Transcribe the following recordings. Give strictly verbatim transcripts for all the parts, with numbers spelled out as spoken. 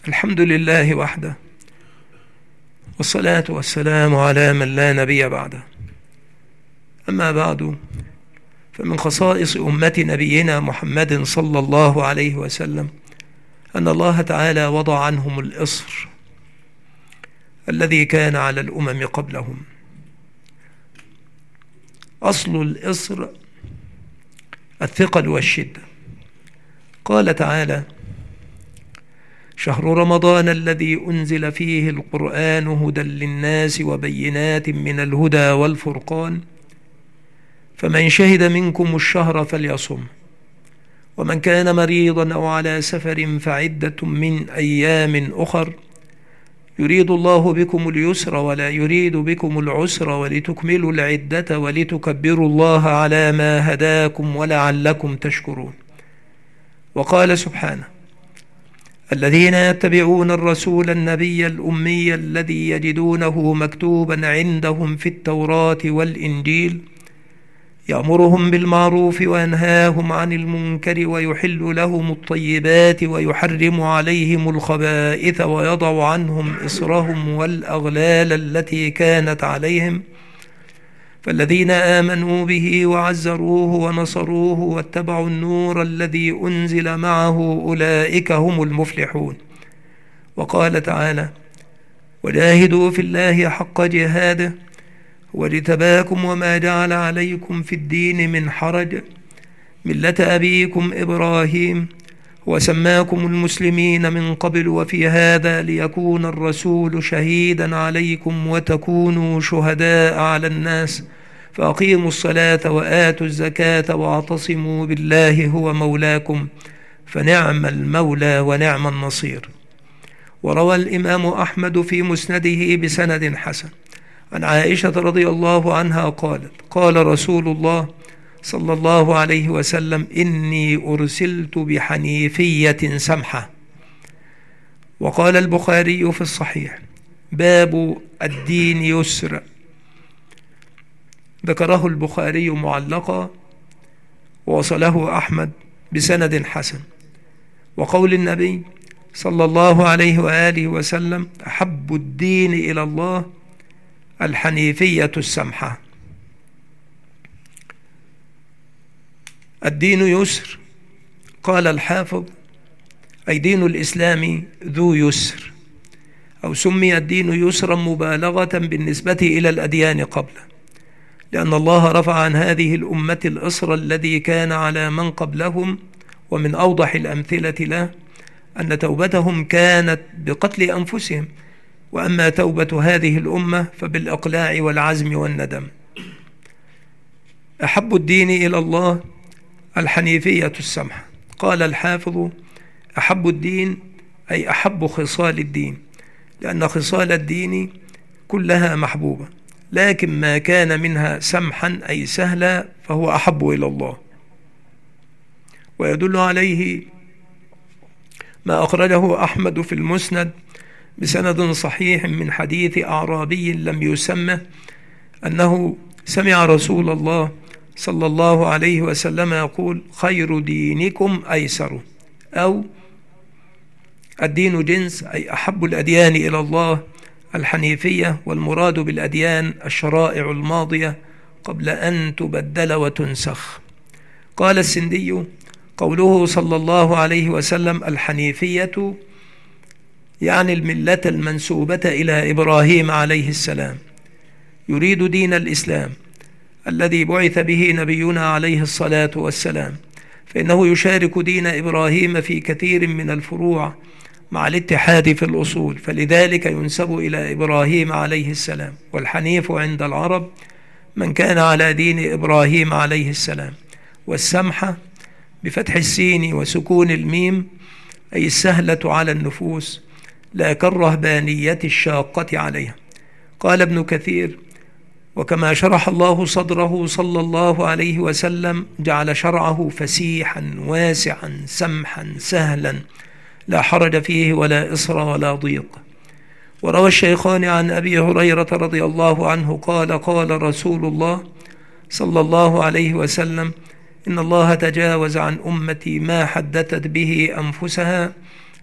الحمد لله وحده، والصلاة والسلام على من لا نبي بعده. أما بعد، فمن خصائص أمة نبينا محمد صلى الله عليه وسلم أن الله تعالى وضع عنهم الإصر الذي كان على الأمم قبلهم. أصل الإصر الثقل والشدة. قال تعالى: شهر رمضان الذي أنزل فيه القرآن هدى للناس وبينات من الهدى والفرقان، فمن شهد منكم الشهر فليصم، ومن كان مريضا أو على سفر فعدة من أيام أخر، يريد الله بكم اليسر ولا يريد بكم العسر ولتكملوا العدة ولتكبروا الله على ما هداكم ولعلكم تشكرون. وقال سبحانه: الذين يتبعون الرسول النبي الأمي الذي يجدونه مكتوبا عندهم في التوراة والإنجيل، يأمرهم بالمعروف وينهاهم عن المنكر ويحل لهم الطيبات ويحرم عليهم الخبائث ويضع عنهم إصرهم والأغلال التي كانت عليهم، فالذين آمنوا به وعزروه ونصروه واتبعوا النور الذي أنزل معه أولئك هم المفلحون. وقال تعالى: وجاهدوا في الله حق جهاده هو اجتباكم وما جعل عليكم في الدين من حرج ملة أبيكم إبراهيم وسماكم المسلمين من قبل وفي هذا ليكون الرسول شهيدا عليكم وتكونوا شهداء على الناس، فأقيموا الصلاة وآتوا الزكاة واعتصموا بالله هو مولاكم فنعم المولى ونعم النصير. وروى الإمام أحمد في مسنده بسند حسن عن عائشة رضي الله عنها قالت: قال رسول الله صلى الله عليه وسلم: إني أرسلت بحنيفية سمحة. وقال البخاري في الصحيح: باب الدين يسر. ذكره البخاري معلقا ووصله أحمد بسند حسن. وقول النبي صلى الله عليه وآله وسلم: أحب الدين إلى الله الحنيفية السمحة. الدين يسر. قال الحافظ: أي دين الإسلام ذو يسر، أو سمي الدين يسرا مبالغة بالنسبة إلى الأديان قبله، لأن الله رفع عن هذه الأمة الإصر الذي كان على من قبلهم. ومن أوضح الأمثلة له أن توبتهم كانت بقتل أنفسهم، وأما توبة هذه الأمة فبالإقلاع والعزم والندم. أحب الدين إلى الله الحنيفية السمحة. قال الحافظ: أحب الدين أي أحب خصال الدين، لأن خصال الدين كلها محبوبة، لكن ما كان منها سمحا أي سهلا فهو أحب إلى الله. ويدل عليه ما أخرجه أحمد في المسند بسند صحيح من حديث أعرابي لم يسمه أنه سمع رسول الله صلى الله عليه وسلم يقول: خير دينكم أيسر، أو الدين جنس أي أحب الأديان إلى الله الحنيفية، والمراد بالأديان الشرائع الماضية قبل أن تبدل وتنسخ. قال السندي: قوله صلى الله عليه وسلم الحنيفية يعني الملة المنسوبة إلى إبراهيم عليه السلام، يريد دين الإسلام الذي بعث به نبينا عليه الصلاة والسلام، فإنه يشارك دين إبراهيم في كثير من الفروع مع الاتحاد في الأصول، فلذلك ينسب إلى إبراهيم عليه السلام. والحنيف عند العرب من كان على دين إبراهيم عليه السلام. والسمحة بفتح السين وسكون الميم أي السهلة على النفوس، لا كالرهبانية الشاقة عليها. قال ابن كثير: وكما شرح الله صدره صلى الله عليه وسلم جعل شرعه فسيحا واسعا سمحا سهلا لا حرج فيه ولا إصر ولا ضيق. وروى الشيخان عن أبي هريرة رضي الله عنه قال: قال رسول الله صلى الله عليه وسلم: إن الله تجاوز عن أمتي ما حدثت به أنفسها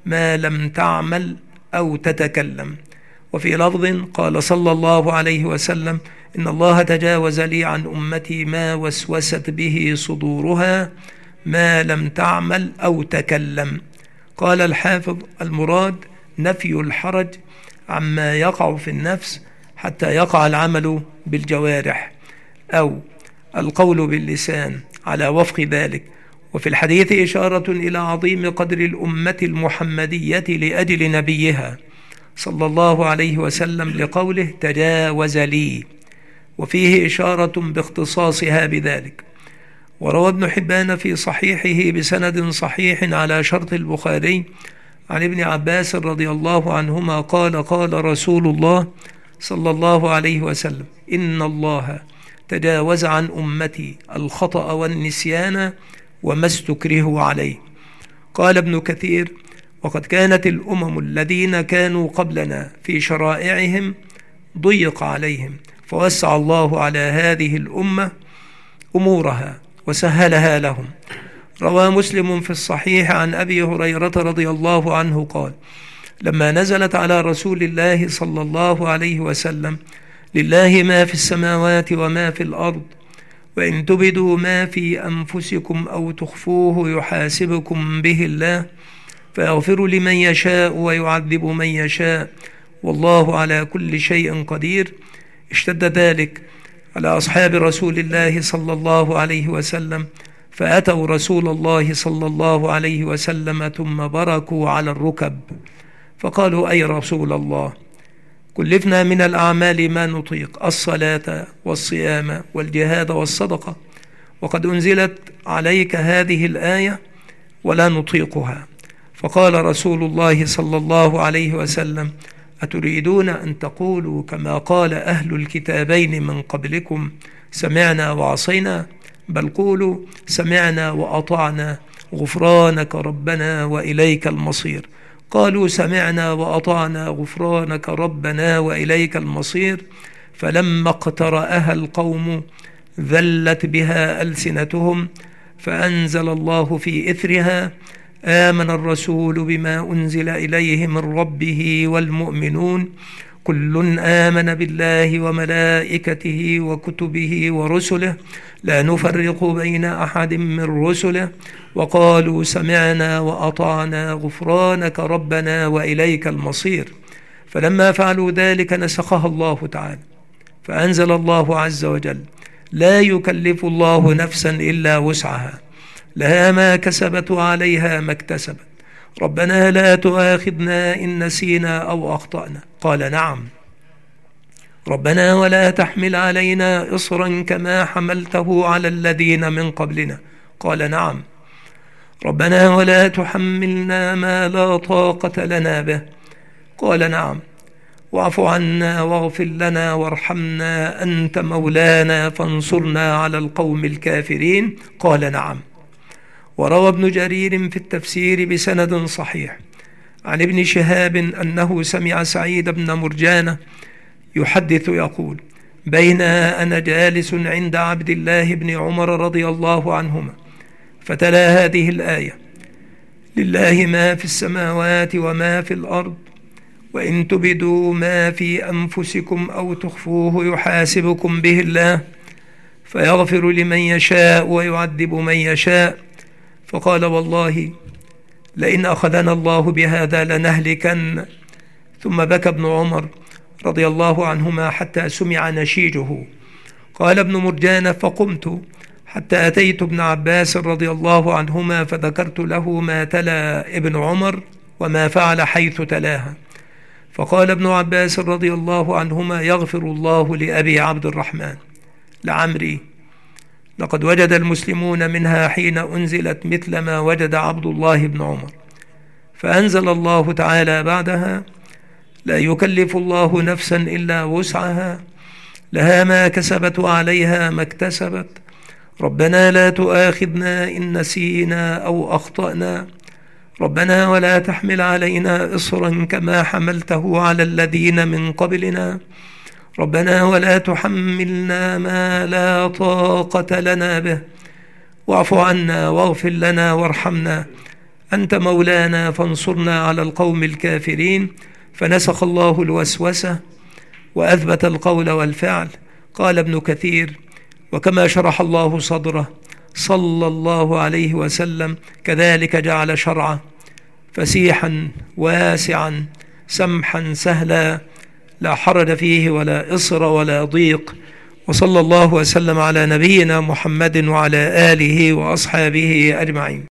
ما لم تعمل أو تتكلم. وفي لفظ قال صلى الله عليه وسلم: إن الله تجاوز لي عن أمتي ما وسوست به صدورها ما لم تعمل أو تكلم. قال الحافظ: المراد نفي الحرج عما يقع في النفس حتى يقع العمل بالجوارح أو القول باللسان على وفق ذلك. وفي الحديث إشارة إلى عظيم قدر الأمة المحمدية لأجل نبيها صلى الله عليه وسلم لقوله تجاوز لي، وفيه إشارة باختصاصها بذلك. وروى ابن حبان في صحيحه بسند صحيح على شرط البخاري عن ابن عباس رضي الله عنهما قال: قال رسول الله صلى الله عليه وسلم: إن الله تجاوز عن أمتي الخطأ والنسيان وما استكرهوا عليه. قال ابن كثير: وقد كانت الأمم الذين كانوا قبلنا في شرائعهم ضيق عليهم، فوسع الله على هذه الأمة أمورها وسهلها لهم. روى مسلم في الصحيح عن أبي هريرة رضي الله عنه قال: لما نزلت على رسول الله صلى الله عليه وسلم: لله ما في السماوات وما في الأرض، وإن تبدوا ما في أنفسكم أو تخفوه يحاسبكم به الله، فيغفر لمن يشاء ويعذب من يشاء، والله على كل شيء قدير، اشتد ذلك على أصحاب رسول الله صلى الله عليه وسلم، فأتوا رسول الله صلى الله عليه وسلم ثم بركوا على الركب، فقالوا: أي رسول الله، كلفنا من الأعمال ما نطيق، الصلاة والصيام والجهاد والصدقة، وقد أنزلت عليك هذه الآية ولا نطيقها. فقال رسول الله صلى الله عليه وسلم: أتريدون أن تقولوا كما قال أهل الكتابين من قبلكم سمعنا وعصينا؟ بل قولوا سمعنا وأطعنا غفرانك ربنا وإليك المصير. قالوا سمعنا وأطعنا غفرانك ربنا وإليك المصير، فلما اقترأها القوم ذلت بها ألسنتهم، فأنزل الله في إثرها: آمن الرسول بما أنزل إليه من ربه والمؤمنون كل آمن بالله وملائكته وكتبه ورسله لا نفرق بين أحد من رسله، وقالوا سمعنا وأطعنا غفرانك ربنا وإليك المصير. فلما فعلوا ذلك نسخها الله تعالى، فأنزل الله عز وجل: لا يكلف الله نفسا إلا وسعها، لها ما كسبت وعليها ما اكتسبت، ربنا لا تؤاخذنا إن نسينا أو أخطأنا. قال: نعم. ربنا ولا تحمل علينا إصرا كما حملته على الذين من قبلنا. قال: نعم. ربنا ولا تحملنا ما لا طاقة لنا به. قال: نعم. واعف عنا واغفر لنا وارحمنا أنت مولانا فانصرنا على القوم الكافرين. قال: نعم. وروى ابن جرير في التفسير بسند صحيح عن ابن شهاب أنه سمع سعيد بن مرجانة يحدث يقول: بين أنا جالس عند عبد الله بن عمر رضي الله عنهما فتلا هذه الآية: لله ما في السماوات وما في الأرض، وإن تبدوا ما في أنفسكم أو تخفوه يحاسبكم به الله، فيغفر لمن يشاء ويعذب من يشاء. فقال: والله لئن أخذنا الله بهذا لنهلكن. ثم بكى ابن عمر رضي الله عنهما حتى سمع نشيجه. قال ابن مرجانة: فقمت حتى أتيت ابن عباس رضي الله عنهما فذكرت له ما تلا ابن عمر وما فعل حيث تلاها. فقال ابن عباس رضي الله عنهما: يغفر الله لأبي عبد الرحمن لعمري، لقد وجد المسلمون منها حين أنزلت مثل ما وجد عبد الله بن عمر. فأنزل الله تعالى بعدها: لا يكلف الله نفسا إلا وسعها، لها ما كسبت وعليها ما اكتسبت، ربنا لا تؤاخذنا إن نسينا أو أخطأنا، ربنا ولا تحمل علينا إصرا كما حملته على الذين من قبلنا، ربنا ولا تحملنا ما لا طاقة لنا به، واعف عنا واغفر لنا وارحمنا أنت مولانا فانصرنا على القوم الكافرين. فنسخ الله الوسوسة وأثبت القول والفعل. قال ابن كثير: وكما شرح الله صدره صلى الله عليه وسلم كذلك جعل شرعه فسيحا واسعا سمحا سهلا لا حرج فيه ولا إصر ولا ضيق. وصلى الله وسلم على نبينا محمد وعلى آله وأصحابه أجمعين.